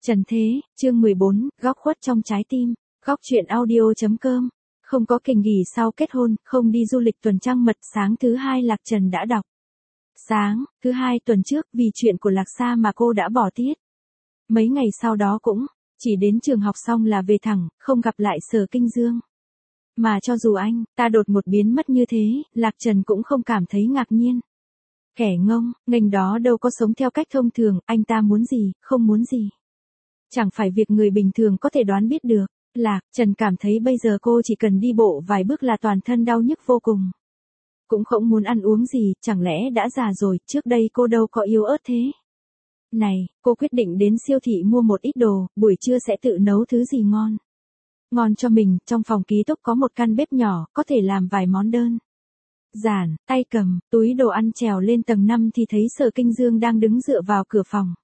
Trần Thế, chương 14, góc khuất trong trái tim, góc truyện audio.com. Không có kỳ nghỉ sau kết hôn, không đi du lịch tuần trăng mật. Sáng thứ hai Lạc Trần đã đọc. Sáng thứ hai tuần trước, vì chuyện của Lạc Sa mà cô đã bỏ tiết. Mấy ngày sau đó cũng chỉ đến trường học xong là về thẳng, không gặp lại Sở Kinh Dương. Mà cho dù anh ta đột ngột biến mất như thế, Lạc Trần cũng không cảm thấy ngạc nhiên. Kẻ ngông, ngành đó đâu có sống theo cách thông thường, anh ta muốn gì, không muốn gì. Chẳng phải việc người bình thường có thể đoán biết được. Lạc Trần cảm thấy bây giờ cô chỉ cần đi bộ vài bước là toàn thân đau nhức vô cùng. Cũng không muốn ăn uống gì, chẳng lẽ đã già rồi, trước đây cô đâu có yếu ớt thế. Này, cô quyết định đến siêu thị mua một ít đồ, buổi trưa sẽ tự nấu thứ gì ngon. Ngon cho mình, trong phòng ký túc có một căn bếp nhỏ, có thể làm vài món đơn giản, tay cầm, túi đồ ăn trèo lên tầng 5 thì thấy Sở Kinh Dương đang đứng dựa vào cửa phòng.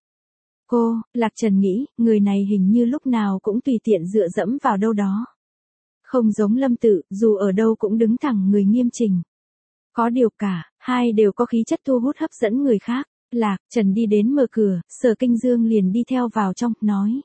Lạc Trần nghĩ, người này hình như lúc nào cũng tùy tiện dựa dẫm vào đâu đó. Không giống Lâm Tự, dù ở đâu cũng đứng thẳng người nghiêm chỉnh. Có điều cả, hai đều có khí chất thu hút hấp dẫn người khác. Lạc Trần đi đến mở cửa, Sở Kinh Dương liền đi theo vào trong, nói.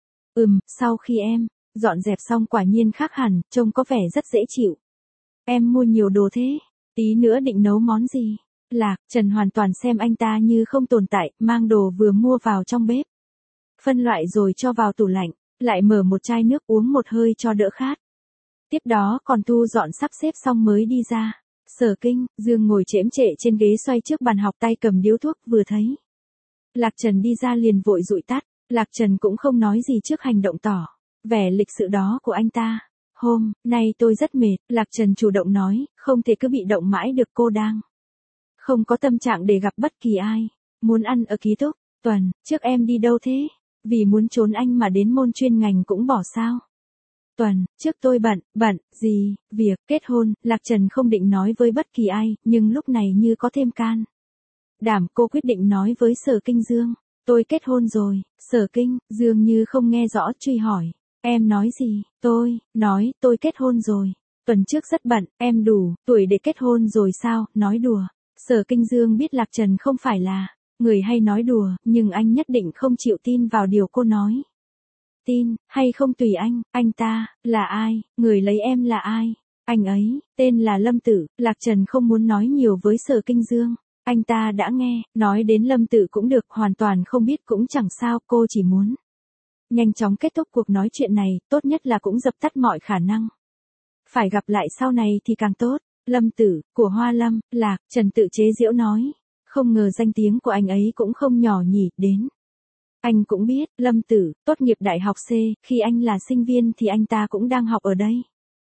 Sau khi em dọn dẹp xong quả nhiên khác hẳn, trông có vẻ rất dễ chịu. Em mua nhiều đồ thế, tí nữa định nấu món gì? Lạc Trần hoàn toàn xem anh ta như không tồn tại, mang đồ vừa mua vào trong bếp. Phân loại rồi cho vào tủ lạnh, lại mở một chai nước uống một hơi cho đỡ khát. Tiếp đó còn thu dọn sắp xếp xong mới đi ra. Sở Kinh Dương ngồi chễm chệ trên ghế xoay trước bàn học, tay cầm điếu thuốc, vừa thấy Lạc Trần đi ra liền vội dụi tắt. Lạc Trần cũng không nói gì trước hành động tỏ vẻ lịch sự đó của anh ta. Hôm nay tôi rất mệt, Lạc Trần chủ động nói, không thể cứ bị động mãi được, cô đang không có tâm trạng để gặp bất kỳ ai. Muốn ăn ở ký túc. Tuần trước em đi đâu thế? Vì muốn trốn anh mà đến môn chuyên ngành cũng bỏ sao? Tuần trước tôi bận gì, việc kết hôn. Lạc Trần không định nói với bất kỳ ai, nhưng lúc này như có thêm can đảm, cô quyết định nói với Sở Kinh Dương. Tôi kết hôn rồi. Sở Kinh Dương như không nghe rõ, truy hỏi. Em nói gì? Tôi nói tôi kết hôn rồi. Tuần trước rất bận, em đủ tuổi để kết hôn rồi sao? Nói đùa. Sở Kinh Dương biết Lạc Trần không phải là người hay nói đùa, nhưng anh nhất định không chịu tin vào điều cô nói. Tin hay không tùy anh ta là ai, người lấy em là ai? Anh ấy tên là Lâm Tử. Lạc Trần không muốn nói nhiều với Sở Kinh Dương. Anh ta đã nghe, nói đến Lâm Tử cũng được, hoàn toàn không biết cũng chẳng sao, cô chỉ muốn nhanh chóng kết thúc cuộc nói chuyện này, tốt nhất là cũng dập tắt mọi khả năng phải gặp lại sau này thì càng tốt. Lâm Tử, của Hoa Lâm. Lạc Trần tự chế giễu nói. Không ngờ danh tiếng của anh ấy cũng không nhỏ nhỉ, đến. Anh cũng biết, Lâm Tử, tốt nghiệp đại học C, khi anh là sinh viên thì anh ta cũng đang học ở đây.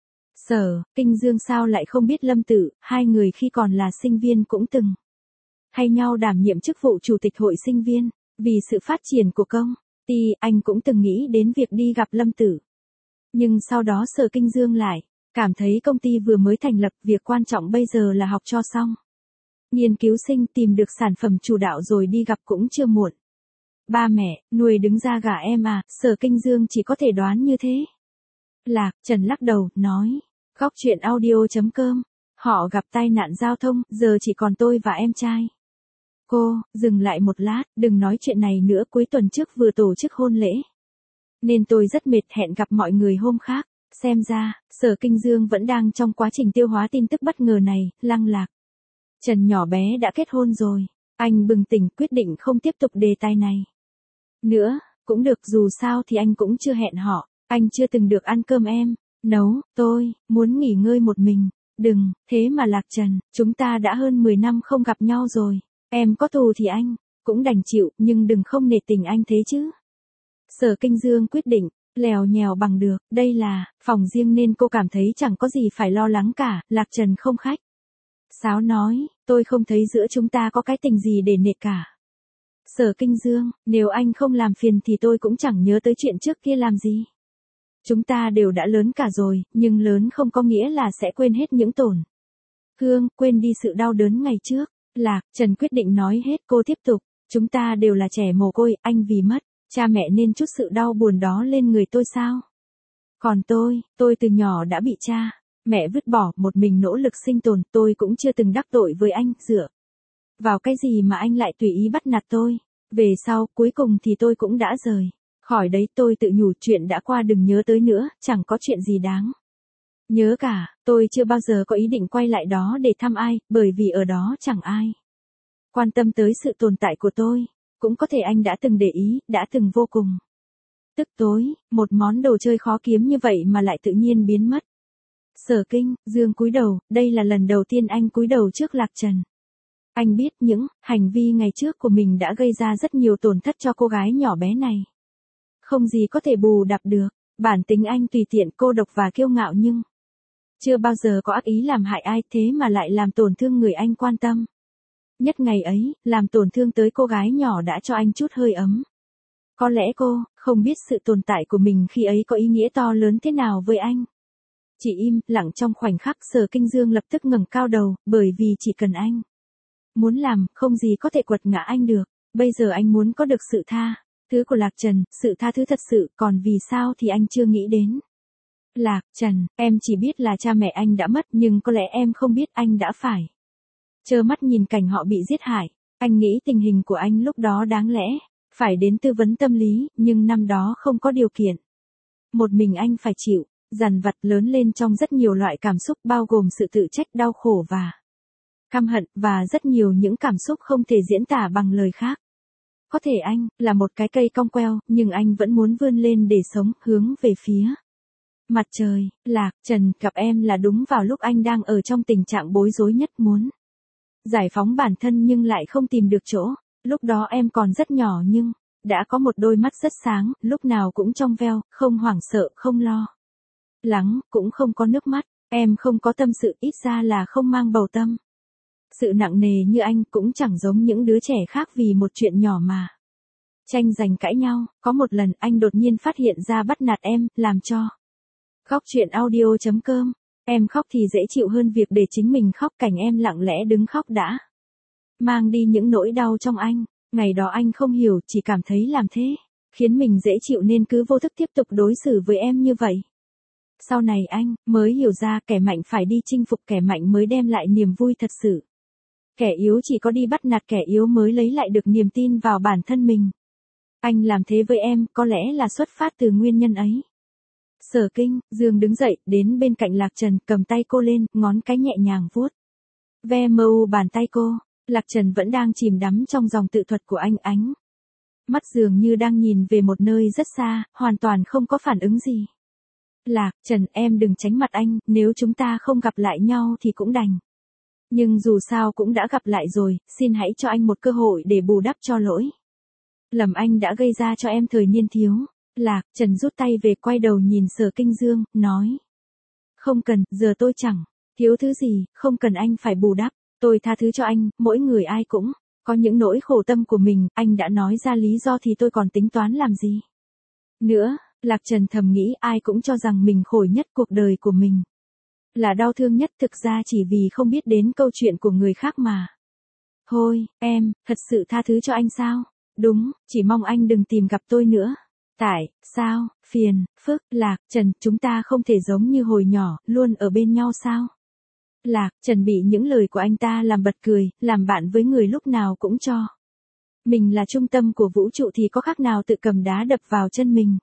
Sở Kinh Dương sao lại không biết Lâm Tử, hai người khi còn là sinh viên cũng từng hay nhau đảm nhiệm chức vụ chủ tịch hội sinh viên. Vì sự phát triển của công ty, anh cũng từng nghĩ đến việc đi gặp Lâm Tử. Nhưng sau đó Sở Kinh Dương lại cảm thấy công ty vừa mới thành lập, việc quan trọng bây giờ là học cho xong nghiên cứu sinh, tìm được sản phẩm chủ đạo rồi đi gặp cũng chưa muộn. Ba mẹ nuôi đứng ra gả em à? Sở Kinh Dương chỉ có thể đoán như thế. Lạc Trần lắc đầu, nói. Góc truyện audio.com. Họ gặp tai nạn giao thông, giờ chỉ còn tôi và em trai. Cô dừng lại một lát, đừng nói chuyện này nữa, cuối tuần trước vừa tổ chức hôn lễ nên tôi rất mệt, hẹn gặp mọi người hôm khác. Xem ra, Sở Kinh Dương vẫn đang trong quá trình tiêu hóa tin tức bất ngờ này. Lạc Trần nhỏ bé đã kết hôn rồi. Anh bừng tỉnh, quyết định không tiếp tục đề tài này nữa. Cũng được, dù sao thì anh cũng chưa hẹn họ. Anh chưa từng được ăn cơm em nấu, tôi muốn nghỉ ngơi một mình. Đừng thế mà Lạc Trần, chúng ta đã hơn 10 năm không gặp nhau rồi. Em có thù thì anh cũng đành chịu, nhưng đừng không nể tình anh thế chứ. Sở Kinh Dương quyết định lèo nhèo bằng được. Đây là phòng riêng nên cô cảm thấy chẳng có gì phải lo lắng cả. Lạc Trần không khách sáo nói, tôi không thấy giữa chúng ta có cái tình gì để nể cả. Sở Kinh Dương, nếu anh không làm phiền thì tôi cũng chẳng nhớ tới chuyện trước kia làm gì. Chúng ta đều đã lớn cả rồi, nhưng lớn không có nghĩa là sẽ quên hết những tổn thương, quên đi sự đau đớn ngày trước. Lạc Trần quyết định nói hết. Cô tiếp tục, chúng ta đều là trẻ mồ côi, anh vì mất cha mẹ nên chút sự đau buồn đó lên người tôi sao? Còn tôi từ nhỏ đã bị cha mẹ vứt bỏ, một mình nỗ lực sinh tồn, tôi cũng chưa từng đắc tội với anh, dựa vào cái gì mà anh lại tùy ý bắt nạt tôi? Về sau, cuối cùng thì tôi cũng đã rời Khỏi đấy, tôi tự nhủ chuyện đã qua đừng nhớ tới nữa, chẳng có chuyện gì đáng nhớ cả, tôi chưa bao giờ có ý định quay lại đó để thăm ai, bởi vì ở đó chẳng ai quan tâm tới sự tồn tại của tôi. Cũng có thể anh đã từng để ý, đã từng vô cùng tức tối, một món đồ chơi khó kiếm như vậy mà lại tự nhiên biến mất. Sở Kinh, Dương cúi đầu, đây là lần đầu tiên anh cúi đầu trước Lạc Trần. Anh biết những hành vi ngày trước của mình đã gây ra rất nhiều tổn thất cho cô gái nhỏ bé này. Không gì có thể bù đắp được, bản tính anh tùy tiện, cô độc và kiêu ngạo nhưng chưa bao giờ có ác ý làm hại ai, thế mà lại làm tổn thương người anh quan tâm. Nhất ngày ấy, làm tổn thương tới cô gái nhỏ đã cho anh chút hơi ấm. Có lẽ cô không biết sự tồn tại của mình khi ấy có ý nghĩa to lớn thế nào với anh. Chỉ im lặng trong khoảnh khắc, Sở Kinh Dương lập tức ngẩng cao đầu, bởi vì chỉ cần anh muốn làm, không gì có thể quật ngã anh được. Bây giờ anh muốn có được sự tha thứ của Lạc Trần, sự tha thứ thật sự, còn vì sao thì anh chưa nghĩ đến. Lạc Trần, em chỉ biết là cha mẹ anh đã mất, nhưng có lẽ em không biết anh đã phải trơ mắt nhìn cảnh họ bị giết hại. Anh nghĩ tình hình của anh lúc đó đáng lẽ phải đến tư vấn tâm lý, nhưng năm đó không có điều kiện. Một mình anh phải chịu dằn vặt, lớn lên trong rất nhiều loại cảm xúc, bao gồm sự tự trách, đau khổ và căm hận, và rất nhiều những cảm xúc không thể diễn tả bằng lời khác. Có thể anh là một cái cây cong queo, nhưng anh vẫn muốn vươn lên để sống, hướng về phía mặt trời. Lạc Trần, gặp em là đúng vào lúc anh đang ở trong tình trạng bối rối nhất, muốn giải phóng bản thân nhưng lại không tìm được chỗ. Lúc đó em còn rất nhỏ nhưng đã có một đôi mắt rất sáng, lúc nào cũng trong veo, không hoảng sợ, không lo lắng, cũng không có nước mắt. Em không có tâm sự, ít ra là không mang bầu tâm sự nặng nề như anh, cũng chẳng giống những đứa trẻ khác vì một chuyện nhỏ mà tranh giành cãi nhau. Có một lần anh đột nhiên phát hiện ra bắt nạt em, làm cho khóc. Chuyện audio.com. Em khóc thì dễ chịu hơn việc để chính mình khóc, cảnh em lặng lẽ đứng khóc đã mang đi những nỗi đau trong anh. Ngày đó anh không hiểu, chỉ cảm thấy làm thế khiến mình dễ chịu nên cứ vô thức tiếp tục đối xử với em như vậy. Sau này anh mới hiểu ra, kẻ mạnh phải đi chinh phục kẻ mạnh mới đem lại niềm vui thật sự. Kẻ yếu chỉ có đi bắt nạt kẻ yếu mới lấy lại được niềm tin vào bản thân mình. Anh làm thế với em, có lẽ là xuất phát từ nguyên nhân ấy. Sở Kinh Dương đứng dậy, đến bên cạnh Lạc Trần, cầm tay cô lên, ngón cái nhẹ nhàng vuốt ve mờ u bàn tay cô. Lạc Trần vẫn đang chìm đắm trong dòng tự thuật của anh, ánh mắt dường như đang nhìn về một nơi rất xa, hoàn toàn không có phản ứng gì. Lạc Trần, em đừng tránh mặt anh, nếu chúng ta không gặp lại nhau thì cũng đành. Nhưng dù sao cũng đã gặp lại rồi, xin hãy cho anh một cơ hội để bù đắp cho lỗi lầm anh đã gây ra cho em thời niên thiếu. Lạc Trần rút tay về, quay đầu nhìn Sở Kinh Dương, nói. Không cần, giờ tôi chẳng thiếu thứ gì, không cần anh phải bù đắp. Tôi tha thứ cho anh, mỗi người ai cũng có những nỗi khổ tâm của mình, anh đã nói ra lý do thì tôi còn tính toán làm gì nữa. Lạc Trần thầm nghĩ, ai cũng cho rằng mình khổ nhất cuộc đời của mình, là đau thương nhất, thực ra chỉ vì không biết đến câu chuyện của người khác mà. Thôi, em, thật sự tha thứ cho anh sao? Đúng, chỉ mong anh đừng tìm gặp tôi nữa. Tại sao, phiền phức. Lạc Trần, chúng ta không thể giống như hồi nhỏ, luôn ở bên nhau sao? Lạc Trần bị những lời của anh ta làm bật cười, làm bạn với người lúc nào cũng cho mình là trung tâm của vũ trụ thì có khác nào tự cầm đá đập vào chân mình.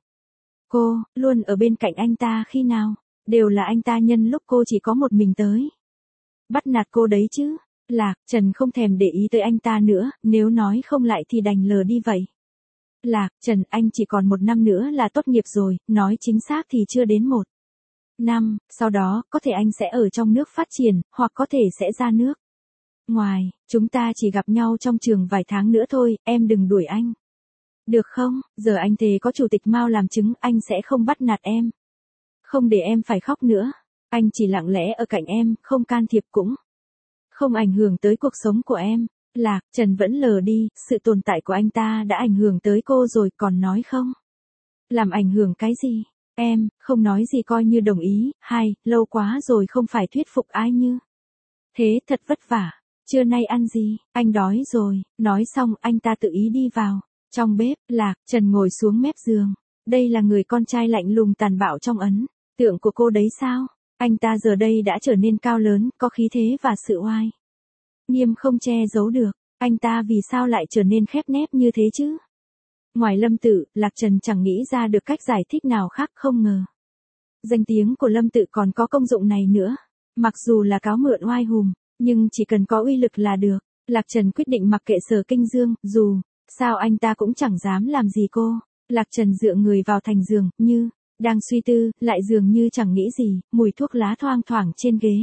Cô luôn ở bên cạnh anh ta khi nào đều là anh ta nhân lúc cô chỉ có một mình tới bắt nạt cô đấy chứ. Lạc Trần không thèm để ý tới anh ta nữa, nếu nói không lại thì đành lờ đi vậy. Lạc Trần, anh chỉ còn 1 năm nữa là tốt nghiệp rồi, nói chính xác thì chưa đến 1 năm, sau đó, có thể anh sẽ ở trong nước phát triển, hoặc có thể sẽ ra nước ngoài, chúng ta chỉ gặp nhau trong trường vài tháng nữa thôi, em đừng đuổi anh. Được không, giờ anh thề có chủ tịch Mao làm chứng, anh sẽ không bắt nạt em. Không để em phải khóc nữa. Anh chỉ lặng lẽ ở cạnh em, không can thiệp cũng không ảnh hưởng tới cuộc sống của em. Lạc Trần vẫn lờ đi, sự tồn tại của anh ta đã ảnh hưởng tới cô rồi, còn nói không làm ảnh hưởng cái gì. Em không nói gì coi như đồng ý. Lâu quá rồi không phải thuyết phục ai như thế, thật vất vả. Trưa nay ăn gì, anh đói rồi. Nói xong, anh ta tự ý đi vào trong bếp. Lạc Trần ngồi xuống mép giường. Đây là người con trai lạnh lùng tàn bạo trong ấn tượng của cô đấy sao? Anh ta giờ đây đã trở nên cao lớn, có khí thế và sự oai nghiêm không che giấu được. Anh ta vì sao lại trở nên khép nép như thế chứ? Ngoài Lâm Tự, Lạc Trần chẳng nghĩ ra được cách giải thích nào khác, không ngờ. Danh tiếng của Lâm Tự còn có công dụng này nữa. Mặc dù là cáo mượn oai hùm, nhưng chỉ cần có uy lực là được. Lạc Trần quyết định mặc kệ Sở Kinh Dương, dù sao anh ta cũng chẳng dám làm gì cô. Lạc Trần dựa người vào thành giường, như đang suy tư, lại dường như chẳng nghĩ gì, mùi thuốc lá thoang thoảng trên ghế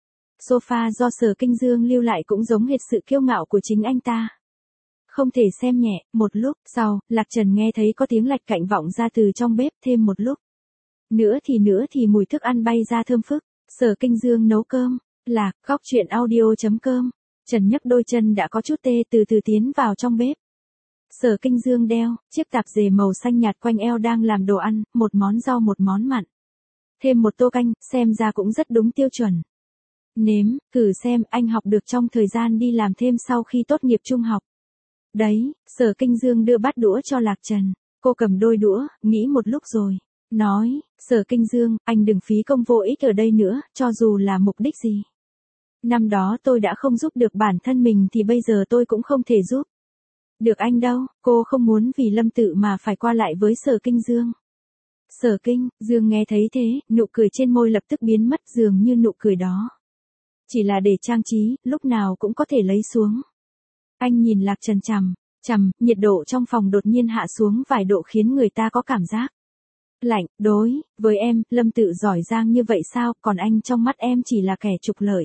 sofa do Sở Kinh Dương lưu lại cũng giống hệt sự kiêu ngạo của chính anh ta. Không thể xem nhẹ. Một lúc sau, Lạc Trần nghe thấy có tiếng lạch cạnh vọng ra từ trong bếp, thêm một lúc nữa thì mùi thức ăn bay ra thơm phức. Sở Kinh Dương nấu cơm. Lạc, góc chuyện audio.com. Trần nhấc đôi chân đã có chút tê, từ từ tiến vào trong bếp. Sở Kinh Dương đeo chiếc tạp dề màu xanh nhạt quanh eo đang làm đồ ăn, một món rau một món mặn. Thêm một tô canh, xem ra cũng rất đúng tiêu chuẩn. Nếm, thử xem, anh học được trong thời gian đi làm thêm sau khi tốt nghiệp trung học. Đấy, Sở Kinh Dương đưa bát đũa cho Lạc Trần. Cô cầm đôi đũa, nghĩ một lúc rồi. Nói, Sở Kinh Dương, anh đừng phí công vô ích ở đây nữa, cho dù là mục đích gì. Năm đó tôi đã không giúp được bản thân mình thì bây giờ tôi cũng không thể giúp được anh đâu. Cô không muốn vì Lâm Tự mà phải qua lại với Sở Kinh Dương. Sở Kinh Dương nghe thấy thế, nụ cười trên môi lập tức biến mất, dường như nụ cười đó chỉ là để trang trí, lúc nào cũng có thể lấy xuống. Anh nhìn Lạc Trần chằm, nhiệt độ trong phòng đột nhiên hạ xuống vài độ khiến người ta có cảm giác lạnh. Đối với em, Lâm Tự giỏi giang như vậy sao, còn anh trong mắt em chỉ là kẻ trục lợi.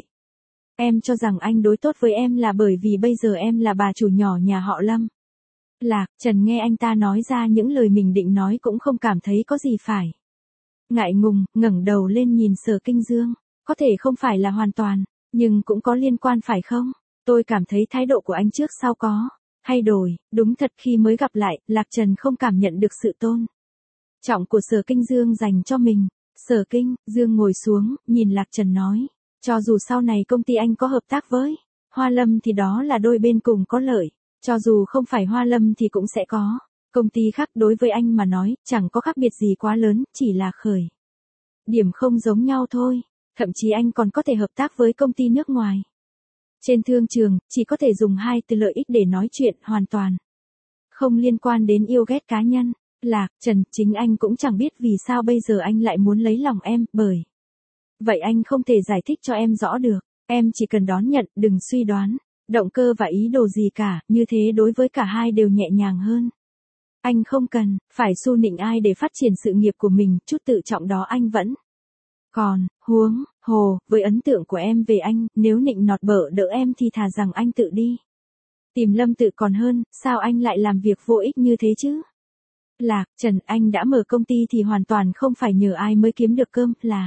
Em cho rằng anh đối tốt với em là bởi vì bây giờ em là bà chủ nhỏ nhà họ Lâm. Lạc Trần nghe anh ta nói ra những lời mình định nói cũng không cảm thấy có gì phải ngại ngùng, ngẩng đầu lên nhìn Sở Kinh Dương. Có thể không phải là hoàn toàn, nhưng cũng có liên quan phải không? Tôi cảm thấy thái độ của anh trước sau có thay đổi. Đúng thật, khi mới gặp lại, Lạc Trần không cảm nhận được sự tôn trọng của Sở Kinh Dương dành cho mình. Sở Kinh Dương ngồi xuống, nhìn Lạc Trần nói. Cho dù sau này công ty anh có hợp tác với Hoa Lâm thì đó là đôi bên cùng có lợi. Cho dù không phải Hoa Lâm thì cũng sẽ có công ty khác, đối với anh mà nói, chẳng có khác biệt gì quá lớn, chỉ là khởi điểm không giống nhau thôi. Thậm chí anh còn có thể hợp tác với công ty nước ngoài. Trên thương trường, chỉ có thể dùng hai từ lợi ích để nói chuyện, hoàn toàn không liên quan đến yêu ghét cá nhân. Lạc Trần, chính anh cũng chẳng biết vì sao bây giờ anh lại muốn lấy lòng em, bởi vậy anh không thể giải thích cho em rõ được. Em chỉ cần đón nhận, đừng suy đoán động cơ và ý đồ gì cả, như thế đối với cả hai đều nhẹ nhàng hơn. Anh không cần phải xu nịnh ai để phát triển sự nghiệp của mình, chút tự trọng đó anh vẫn còn. Huống hồ, với ấn tượng của em về anh, nếu nịnh nọt bợ đỡ em thì thà rằng anh tự đi tìm Lâm Tự còn hơn, sao anh lại làm việc vô ích như thế chứ? Lạc Trần, anh đã mở công ty thì hoàn toàn không phải nhờ ai mới kiếm được cơm, là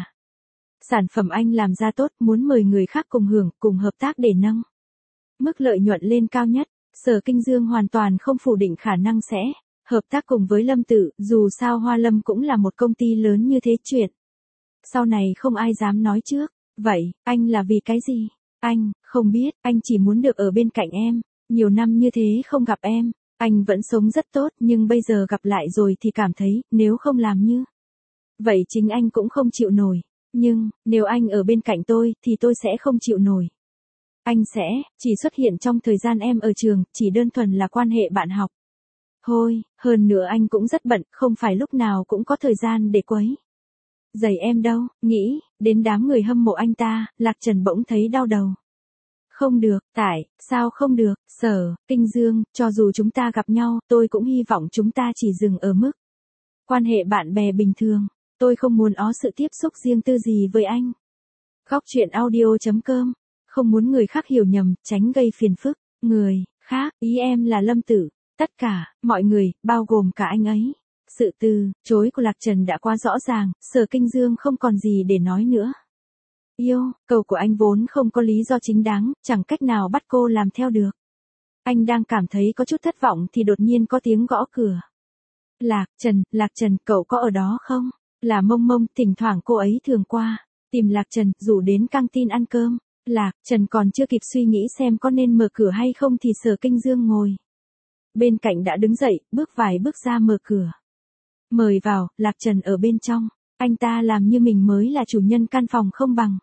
sản phẩm anh làm ra tốt, muốn mời người khác cùng hưởng, cùng hợp tác để nâng mức lợi nhuận lên cao nhất. Sở Kinh Dương hoàn toàn không phủ định khả năng sẽ hợp tác cùng với Lâm Tự, dù sao Hoa Lâm cũng là một công ty lớn như thế, chuyện sau này không ai dám nói trước. Vậy, anh là vì cái gì? Anh không biết, anh chỉ muốn được ở bên cạnh em. Nhiều năm như thế không gặp em, anh vẫn sống rất tốt, nhưng bây giờ gặp lại rồi thì cảm thấy, nếu không làm như vậy chính anh cũng không chịu nổi. Nhưng, nếu anh ở bên cạnh tôi, thì tôi sẽ không chịu nổi. Anh sẽ chỉ xuất hiện trong thời gian em ở trường, chỉ đơn thuần là quan hệ bạn học thôi. Hơn nữa anh cũng rất bận, không phải lúc nào cũng có thời gian để quấy rầy em đâu. Nghĩ đến đám người hâm mộ anh ta, Lạc Trần bỗng thấy đau đầu. Không được, tại sao không được? Sở Kinh Dương, cho dù chúng ta gặp nhau, tôi cũng hy vọng chúng ta chỉ dừng ở mức quan hệ bạn bè bình thường. Tôi không muốn có sự tiếp xúc riêng tư gì với anh. Góc chuyện audio.com. Không muốn người khác hiểu nhầm, tránh gây phiền phức. Người khác, ý em là Lâm Tự. Tất cả mọi người, bao gồm cả anh ấy. Sự từ chối của Lạc Trần đã quá rõ ràng, Sở Kinh Dương không còn gì để nói nữa. Yêu cầu của anh vốn không có lý do chính đáng, chẳng cách nào bắt cô làm theo được. Anh đang cảm thấy có chút thất vọng thì đột nhiên có tiếng gõ cửa. Lạc Trần, cậu có ở đó không? Là Mông Mông, thỉnh thoảng cô ấy thường qua tìm Lạc Trần, rủ đến căng tin ăn cơm. Lạc Trần còn chưa kịp suy nghĩ xem có nên mở cửa hay không thì Sở Kinh Dương ngồi bên cạnh đã đứng dậy, bước vài bước ra mở cửa. Mời vào. Lạc Trần ở bên trong, anh ta làm như mình mới là chủ nhân căn phòng không bằng.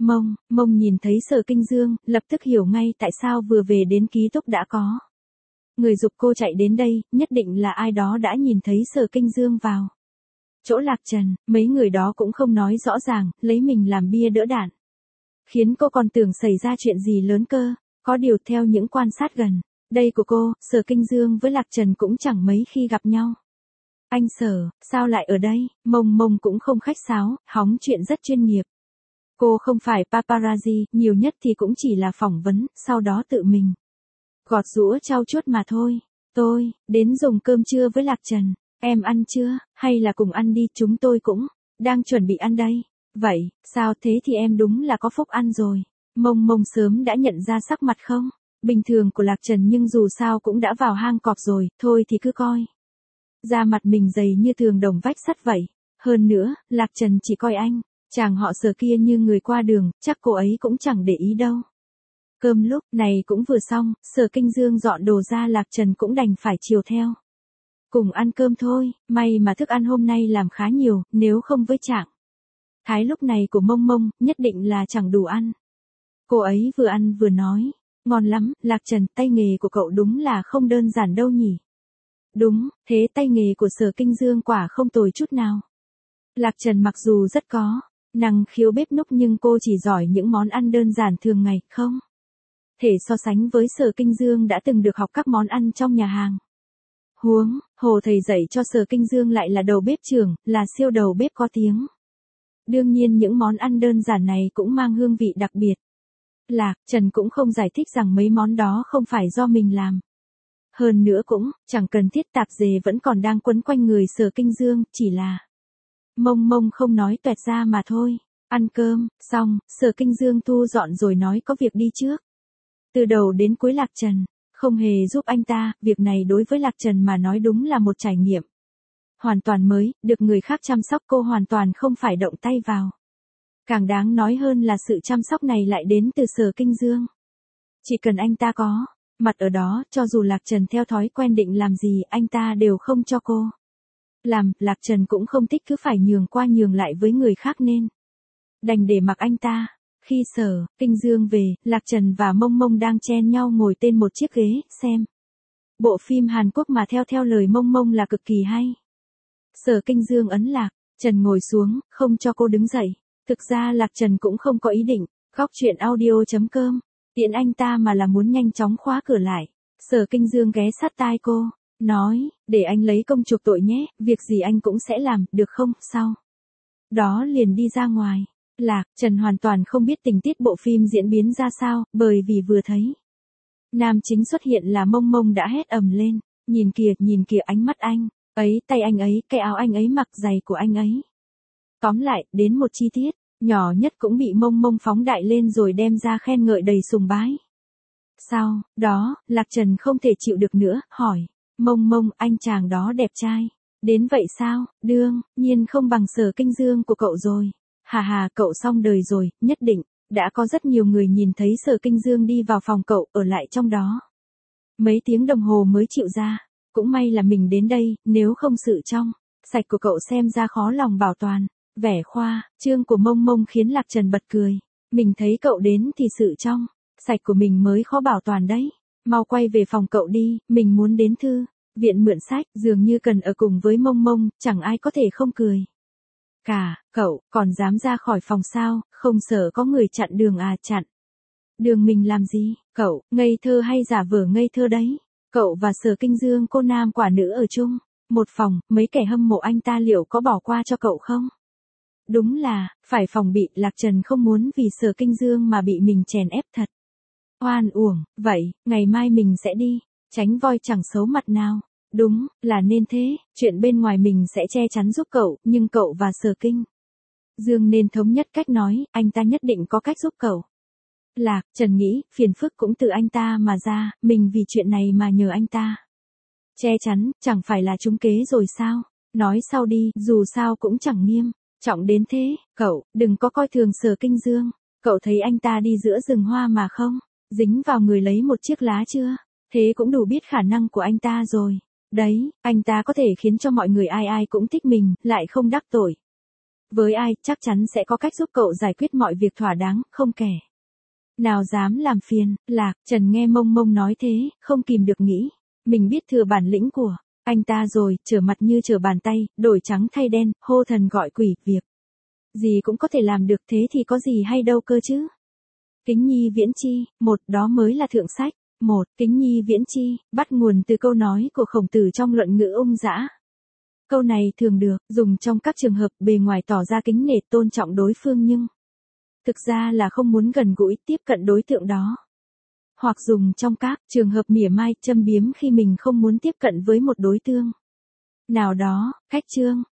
Mông nhìn thấy Sở Kinh Dương, lập tức hiểu ngay tại sao vừa về đến ký túc đã có Người giục cô chạy đến đây, nhất định là ai đó đã nhìn thấy Sở Kinh Dương vào chỗ Lạc Trần, mấy người đó cũng không nói rõ ràng, lấy mình làm bia đỡ đạn. Khiến cô còn tưởng xảy ra chuyện gì lớn cơ, có điều theo những quan sát gần đây của cô, Sở Kinh Dương với Lạc Trần cũng chẳng mấy khi gặp nhau. Anh Sở, sao lại ở đây? Mông Mông cũng không khách sáo, hóng chuyện rất chuyên nghiệp. Cô không phải paparazzi, nhiều nhất thì cũng chỉ là phỏng vấn, sau đó tự mình gọt giũa trau chuốt mà thôi. Tôi, đến dùng cơm trưa với Lạc Trần. Em ăn chưa, hay là cùng ăn đi, chúng tôi cũng đang chuẩn bị ăn đây. Vậy, sao thế thì em đúng là có phúc ăn rồi. Mông Mông sớm đã nhận ra sắc mặt không? Bình thường của Lạc Trần nhưng dù sao cũng đã vào hang cọp rồi, thôi thì cứ coi. Da mặt mình dày như tường đồng vách sắt vậy. Hơn nữa, Lạc Trần chỉ coi anh, chàng họ Sở kia như người qua đường, chắc cô ấy cũng chẳng để ý đâu. Cơm lúc này cũng vừa xong, Sở Kinh Dương dọn đồ ra, Lạc Trần cũng đành phải chiều theo. Cùng ăn cơm thôi, may mà thức ăn hôm nay làm khá nhiều, nếu không với trạng thái lúc này của Mông Mông, nhất định là chẳng đủ ăn. Cô ấy vừa ăn vừa nói, ngon lắm, Lạc Trần, tay nghề của cậu đúng là không đơn giản đâu nhỉ. Đúng, thế tay nghề của Sở Kinh Dương quả không tồi chút nào. Lạc Trần mặc dù rất có năng khiếu bếp núc nhưng cô chỉ giỏi những món ăn đơn giản thường ngày, không thể so sánh với Sở Kinh Dương đã từng được học các món ăn trong nhà hàng. Huống hồ thầy dạy cho Sở Kinh Dương lại là đầu bếp trưởng, là siêu đầu bếp có tiếng. Đương nhiên những món ăn đơn giản này cũng mang hương vị đặc biệt. Lạc Trần cũng không giải thích rằng mấy món đó không phải do mình làm. Hơn nữa cũng chẳng cần thiết, tạp dề vẫn còn đang quấn quanh người Sở Kinh Dương, chỉ là Mông Mông không nói toẹt ra mà thôi. Ăn cơm xong, Sở Kinh Dương thu dọn rồi nói có việc đi trước. Từ đầu đến cuối Lạc Trần không hề giúp anh ta, việc này đối với Lạc Trần mà nói đúng là một trải nghiệm hoàn toàn mới, được người khác chăm sóc, cô hoàn toàn không phải động tay vào. Càng đáng nói hơn là sự chăm sóc này lại đến từ Sở Kinh Dương. Chỉ cần anh ta có mặt ở đó, cho dù Lạc Trần theo thói quen định làm gì, anh ta đều không cho cô làm. Lạc Trần cũng không thích cứ phải nhường qua nhường lại với người khác nên đành để mặc anh ta. Khi Sở Kinh Dương về, Lạc Trần và Mông Mông đang chen nhau ngồi trên một chiếc ghế, xem bộ phim Hàn Quốc mà theo lời Mông Mông là cực kỳ hay. Sở Kinh Dương ấn Lạc Trần ngồi xuống, không cho cô đứng dậy. Thực ra Lạc Trần cũng không có ý định góc chuyện audio.com tiện anh ta, mà là muốn nhanh chóng khóa cửa lại. Sở Kinh Dương ghé sát tai cô, nói, để anh lấy công chuộc tội nhé, việc gì anh cũng sẽ làm, được không? Sau đó liền đi ra ngoài. Lạc Trần hoàn toàn không biết tình tiết bộ phim diễn biến ra sao, bởi vì vừa thấy nam chính xuất hiện là Mông Mông đã hét ầm lên, nhìn kìa ánh mắt anh ấy, tay anh ấy, cái áo anh ấy mặc, giày của anh ấy. Tóm lại, đến một chi tiết nhỏ nhất cũng bị Mông Mông phóng đại lên rồi đem ra khen ngợi đầy sùng bái. Sau đó, Lạc Trần không thể chịu được nữa, hỏi, Mông Mông, anh chàng đó đẹp trai đến vậy sao? Đương nhiên không bằng Sở Kinh Dương của cậu rồi. Hà, cậu xong đời rồi, nhất định đã có rất nhiều người nhìn thấy Sở Kinh Dương đi vào phòng cậu, ở lại trong đó mấy tiếng đồng hồ mới chịu ra. Cũng may là mình đến đây, nếu không sự trong sạch của cậu xem ra khó lòng bảo toàn. Vẻ khoa trương của Mông Mông khiến Lạc Trần bật cười. Mình thấy cậu đến thì sự trong sạch của mình mới khó bảo toàn đấy. Mau quay về phòng cậu đi, mình muốn đến thư viện mượn sách, dường như cần ở cùng với Mông Mông, chẳng ai có thể không cười. Cậu còn dám ra khỏi phòng sao, không sợ có người chặn đường à? Chặn đường mình làm gì? Cậu ngây thơ hay giả vờ ngây thơ đấy? Cậu và Sở Kinh Dương cô nam quả nữ ở chung một phòng, mấy kẻ hâm mộ anh ta liệu có bỏ qua cho cậu không? Đúng là phải phòng bị. Lạc Trần không muốn vì Sở Kinh Dương mà bị mình chèn ép thật oan uổng. Vậy ngày mai mình sẽ đi, tránh voi chẳng xấu mặt nào. Đúng là nên thế, chuyện bên ngoài mình sẽ che chắn giúp cậu, nhưng cậu và Sở Kinh Dương nên thống nhất cách nói, anh ta nhất định có cách giúp cậu. Lạc Trần nghĩ, phiền phức cũng từ anh ta mà ra, mình vì chuyện này mà nhờ anh ta che chắn, chẳng phải là trúng kế rồi sao? Nói sau đi, dù sao cũng chẳng nghiêm trọng đến thế. Cậu đừng có coi thường Sở Kinh Dương. Cậu thấy anh ta đi giữa rừng hoa mà không dính vào người lấy một chiếc lá chưa? Thế cũng đủ biết khả năng của anh ta rồi. Đấy, anh ta có thể khiến cho mọi người ai ai cũng thích mình, lại không đắc tội với ai, chắc chắn sẽ có cách giúp cậu giải quyết mọi việc thỏa đáng, không kẻ nào dám làm phiền. Lạc Trần nghe Mông Mông nói thế, không kìm được nghĩ, Mình biết thừa bản lĩnh của anh ta rồi, trở mặt như trở bàn tay, đổi trắng thay đen, hô thần gọi quỷ, việc gì cũng có thể làm được, thế thì có gì hay đâu cơ chứ. Kính nhi viễn chi, một, đó mới là thượng sách. Một, kính nhi viễn chi, bắt nguồn từ câu nói của Khổng Tử trong Luận Ngữ Ung Dã. Câu này thường được dùng trong các trường hợp bề ngoài tỏ ra kính nể tôn trọng đối phương nhưng thực ra là không muốn gần gũi tiếp cận đối tượng đó. Hoặc dùng trong các trường hợp mỉa mai châm biếm khi mình không muốn tiếp cận với một đối tượng nào đó. Khách chương